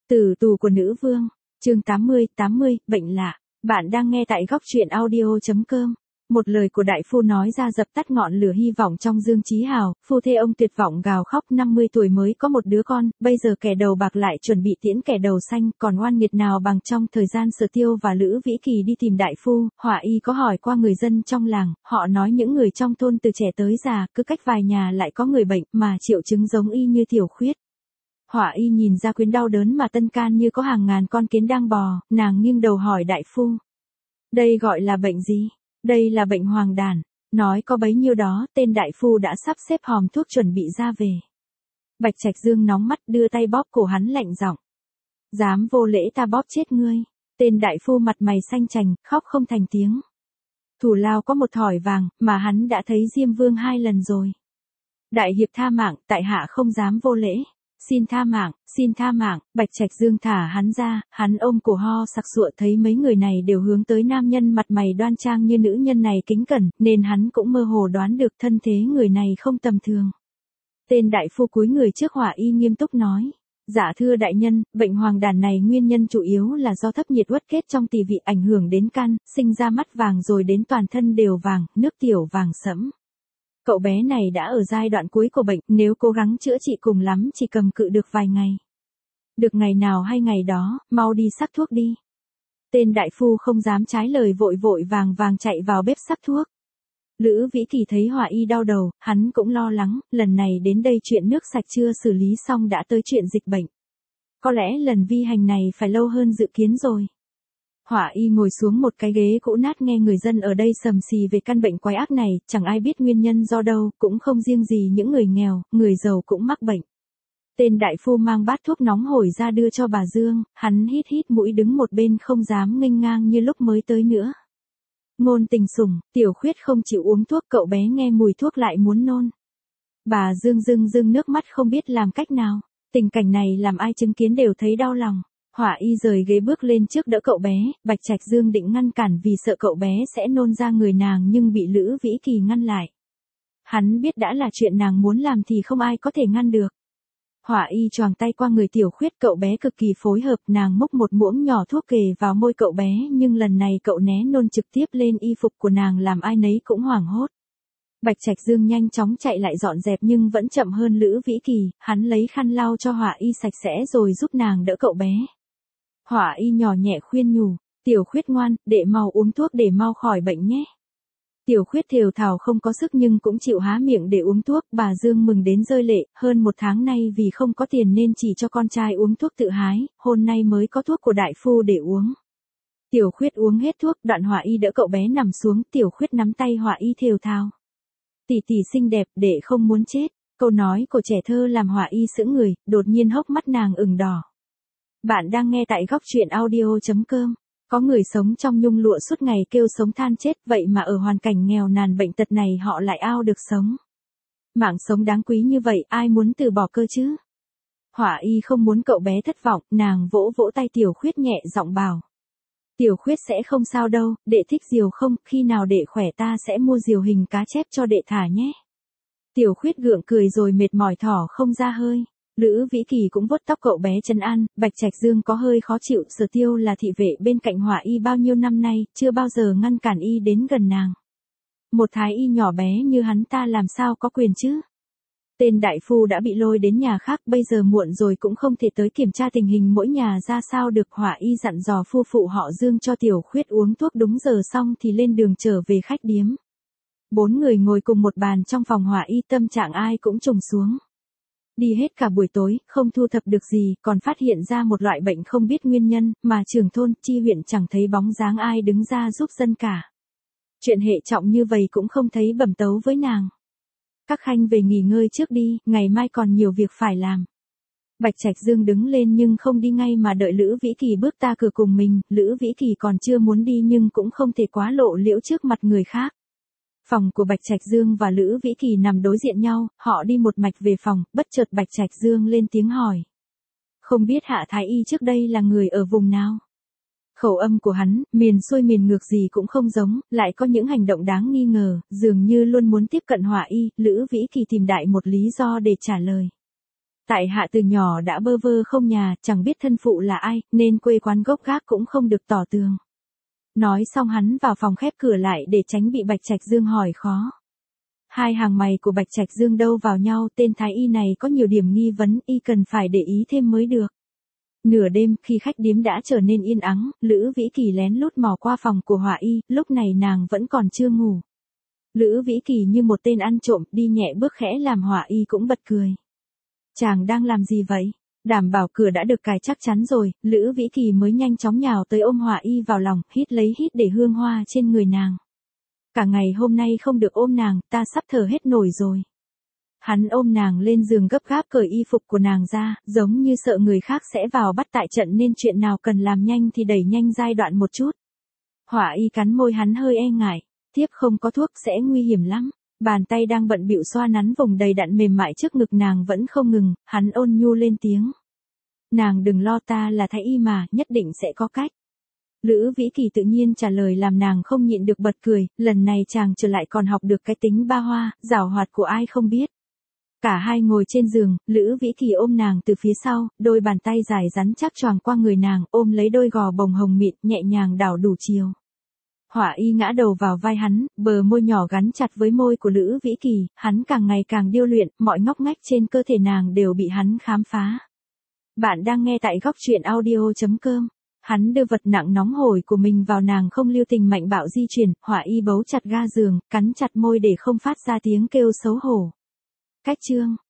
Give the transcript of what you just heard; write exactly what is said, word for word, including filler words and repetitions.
Tử tù của nữ vương, chương tám mươi, tám mươi, bệnh lạ. Bạn đang nghe tại góc truyện audio.com. Một lời của đại phu nói ra dập tắt ngọn lửa hy vọng trong Dương Chí Hào, phu thê ông tuyệt vọng gào khóc năm mươi tuổi mới có một đứa con, bây giờ kẻ đầu bạc lại chuẩn bị tiễn kẻ đầu xanh, còn oan nghiệt nào bằng trong thời gian Sở Tiêu và Lữ Vĩ Kỳ đi tìm đại phu, Hỏa Y có hỏi qua người dân trong làng, họ nói những người trong thôn từ trẻ tới già, cứ cách vài nhà lại có người bệnh, mà triệu chứng giống y như Tiểu Khuyết. Hỏa Y nhìn ra Quyến đau đớn mà tân can như có hàng ngàn con kiến đang bò, nàng nghiêng đầu hỏi đại phu. Đây gọi là bệnh gì? Đây là bệnh hoàng đàn. Nói có bấy nhiêu đó, tên đại phu đã sắp xếp hòm thuốc chuẩn bị ra về. Bạch Trạch Dương nóng mắt đưa tay bóp cổ hắn lạnh giọng. Dám vô lễ ta bóp chết ngươi. Tên đại phu mặt mày xanh chành, khóc không thành tiếng. Thủ lao có một thỏi vàng, mà hắn đã thấy Diêm Vương hai lần rồi. Đại hiệp tha mạng, tại hạ không dám vô lễ. Xin tha mạng, xin tha mạng, Bạch Trạch Dương thả hắn ra, hắn ôm cổ ho sặc sụa thấy mấy người này đều hướng tới nam nhân mặt mày đoan trang như nữ nhân này kính cẩn, nên hắn cũng mơ hồ đoán được thân thế người này không tầm thường. Tên đại phu cúi người trước Hỏa Y nghiêm túc nói. Dạ thưa đại nhân, bệnh hoàng đàn này nguyên nhân chủ yếu là do thấp nhiệt uất kết trong tỳ vị ảnh hưởng đến can, sinh ra mắt vàng rồi đến toàn thân đều vàng, nước tiểu vàng sẫm. Cậu bé này đã ở giai đoạn cuối của bệnh, nếu cố gắng chữa trị cùng lắm chỉ cầm cự được vài ngày. Được ngày nào hay ngày đó, mau đi sắc thuốc đi. Tên đại phu không dám trái lời vội vội vàng vàng chạy vào bếp sắc thuốc. Lữ Vĩ Kỳ thấy Hỏa Y đau đầu, hắn cũng lo lắng, lần này đến đây chuyện nước sạch chưa xử lý xong đã tới chuyện dịch bệnh. Có lẽ lần vi hành này phải lâu hơn dự kiến rồi. Hỏa Y ngồi xuống một cái ghế cũ nát nghe người dân ở đây sầm xì về căn bệnh quái ác này, chẳng ai biết nguyên nhân do đâu, cũng không riêng gì những người nghèo, người giàu cũng mắc bệnh. Tên đại phu mang bát thuốc nóng hổi ra đưa cho bà Dương, hắn hít hít mũi đứng một bên không dám nghênh ngang như lúc mới tới nữa. Ngôn Tình sủng, Tiểu Khuyết không chịu uống thuốc, cậu bé nghe mùi thuốc lại muốn nôn. Bà Dương rưng rưng nước mắt không biết làm cách nào, tình cảnh này làm ai chứng kiến đều thấy đau lòng. Hỏa Y rời ghế bước lên trước đỡ cậu bé, Bạch Trạch Dương định ngăn cản vì sợ cậu bé sẽ nôn ra người nàng nhưng bị Lữ Vĩ Kỳ ngăn lại. Hắn biết đã là chuyện nàng muốn làm thì không ai có thể ngăn được. Hỏa Y choàng tay qua người Tiểu Khuyết, cậu bé cực kỳ phối hợp, nàng múc một muỗng nhỏ thuốc kề vào môi cậu bé nhưng lần này cậu né nôn trực tiếp lên y phục của nàng làm ai nấy cũng hoảng hốt. Bạch Trạch Dương nhanh chóng chạy lại dọn dẹp nhưng vẫn chậm hơn Lữ Vĩ Kỳ, hắn lấy khăn lau cho Hỏa Y sạch sẽ rồi giúp nàng đỡ cậu bé. Hỏa Y nhỏ nhẹ khuyên nhủ, Tiểu Khuyết ngoan, để mau uống thuốc để mau khỏi bệnh nhé. Tiểu Khuyết thều thào không có sức nhưng cũng chịu há miệng để uống thuốc, bà Dương mừng đến rơi lệ, hơn một tháng nay vì không có tiền nên chỉ cho con trai uống thuốc tự hái, hôm nay mới có thuốc của đại phu để uống. Tiểu Khuyết uống hết thuốc, đoạn Hỏa Y đỡ cậu bé nằm xuống, Tiểu Khuyết nắm tay Hỏa Y thều thào. Tỷ tỷ xinh đẹp, để không muốn chết, câu nói của trẻ thơ làm Hỏa Y sững người, đột nhiên hốc mắt nàng ửng đỏ. Bạn đang nghe tại góc truyện audio.com. Có người sống trong nhung lụa suốt ngày kêu sống than chết, vậy mà ở hoàn cảnh nghèo nàn bệnh tật này họ lại ao được sống. Mạng sống đáng quý như vậy ai muốn từ bỏ cơ chứ? Hỏa Y không muốn cậu bé thất vọng, nàng vỗ vỗ tay Tiểu Khuyết nhẹ giọng bảo. Tiểu Khuyết sẽ không sao đâu, đệ thích diều không, khi nào đệ khỏe ta sẽ mua diều hình cá chép cho đệ thả nhé. Tiểu Khuyết gượng cười rồi mệt mỏi thỏ không ra hơi. Lữ Vĩ Kỳ cũng vuốt tóc cậu bé trấn an, Bạch Trạch Dương có hơi khó chịu, Sở Tiêu là thị vệ bên cạnh Hỏa Y bao nhiêu năm nay, chưa bao giờ ngăn cản y đến gần nàng. Một thái y nhỏ bé như hắn ta làm sao có quyền chứ? Tên đại phu đã bị lôi đến nhà khác, bây giờ muộn rồi cũng không thể tới kiểm tra tình hình mỗi nhà ra sao được. Hỏa Y dặn dò phu phụ họ Dương cho Tiểu Khuyết uống thuốc đúng giờ xong thì lên đường trở về khách điếm. Bốn người ngồi cùng một bàn trong phòng Hỏa Y, tâm trạng ai cũng trùng xuống. Đi hết cả buổi tối, không thu thập được gì, còn phát hiện ra một loại bệnh không biết nguyên nhân, mà trưởng thôn, chi huyện chẳng thấy bóng dáng ai đứng ra giúp dân cả. Chuyện hệ trọng như vậy cũng không thấy bẩm tấu với nàng. Các khanh về nghỉ ngơi trước đi, ngày mai còn nhiều việc phải làm. Bạch Trạch Dương đứng lên nhưng không đi ngay mà đợi Lữ Vĩ Kỳ bước ta cửa cùng mình, Lữ Vĩ Kỳ còn chưa muốn đi nhưng cũng không thể quá lộ liễu trước mặt người khác. Phòng của Bạch Trạch Dương và Lữ Vĩ Kỳ nằm đối diện nhau, họ đi một mạch về phòng, bất chợt Bạch Trạch Dương lên tiếng hỏi. Không biết Hạ Thái Y trước đây là người ở vùng nào? Khẩu âm của hắn, miền xuôi miền ngược gì cũng không giống, lại có những hành động đáng nghi ngờ, dường như luôn muốn tiếp cận Hỏa Y, Lữ Vĩ Kỳ tìm đại một lý do để trả lời. Tại hạ từ nhỏ đã bơ vơ không nhà, chẳng biết thân phụ là ai, nên quê quán gốc gác cũng không được tỏ tường. Nói xong hắn vào phòng khép cửa lại để tránh bị Bạch Trạch Dương hỏi khó. Hai hàng mày của Bạch Trạch Dương đâu vào nhau, tên thái y này có nhiều điểm nghi vấn, y cần phải để ý thêm mới được. Nửa đêm, khi khách điếm đã trở nên yên ắng, Lữ Vĩ Kỳ lén lút mò qua phòng của Họa Y, lúc này nàng vẫn còn chưa ngủ. Lữ Vĩ Kỳ như một tên ăn trộm, đi nhẹ bước khẽ làm Họa Y cũng bật cười. Chàng đang làm gì vậy? Đảm bảo cửa đã được cài chắc chắn rồi, Lữ Vĩ Kỳ mới nhanh chóng nhào tới ôm Họa Y vào lòng, hít lấy hít để hương hoa trên người nàng. Cả ngày hôm nay không được ôm nàng, ta sắp thở hết nổi rồi. Hắn ôm nàng lên giường gấp gáp cởi y phục của nàng ra, giống như sợ người khác sẽ vào bắt tại trận nên chuyện nào cần làm nhanh thì đẩy nhanh giai đoạn một chút. Họa Y cắn môi hắn hơi e ngại, tiếp không có thuốc sẽ nguy hiểm lắm. Bàn tay đang bận bịu xoa nắn vùng đầy đặn mềm mại trước ngực nàng vẫn không ngừng, hắn ôn nhu lên tiếng. Nàng đừng lo, ta là thái y mà, nhất định sẽ có cách. Lữ Vĩ Kỳ tự nhiên trả lời làm nàng không nhịn được bật cười, lần này chàng trở lại còn học được cái tính ba hoa, giảo hoạt của ai không biết. Cả hai ngồi trên giường, Lữ Vĩ Kỳ ôm nàng từ phía sau, đôi bàn tay dài rắn chắc choàng qua người nàng, ôm lấy đôi gò bồng hồng mịn, nhẹ nhàng đảo đủ chiều. Họa Y ngã đầu vào vai hắn, bờ môi nhỏ gắn chặt với môi của Lữ Vĩ Kỳ, hắn càng ngày càng điêu luyện, mọi ngóc ngách trên cơ thể nàng đều bị hắn khám phá. Bạn đang nghe tại góc truyện audio chấm com. Hắn đưa vật nặng nóng hổi của mình vào nàng không lưu tình mạnh bạo di chuyển, Họa Y bấu chặt ga giường, cắn chặt môi để không phát ra tiếng kêu xấu hổ. Cách chương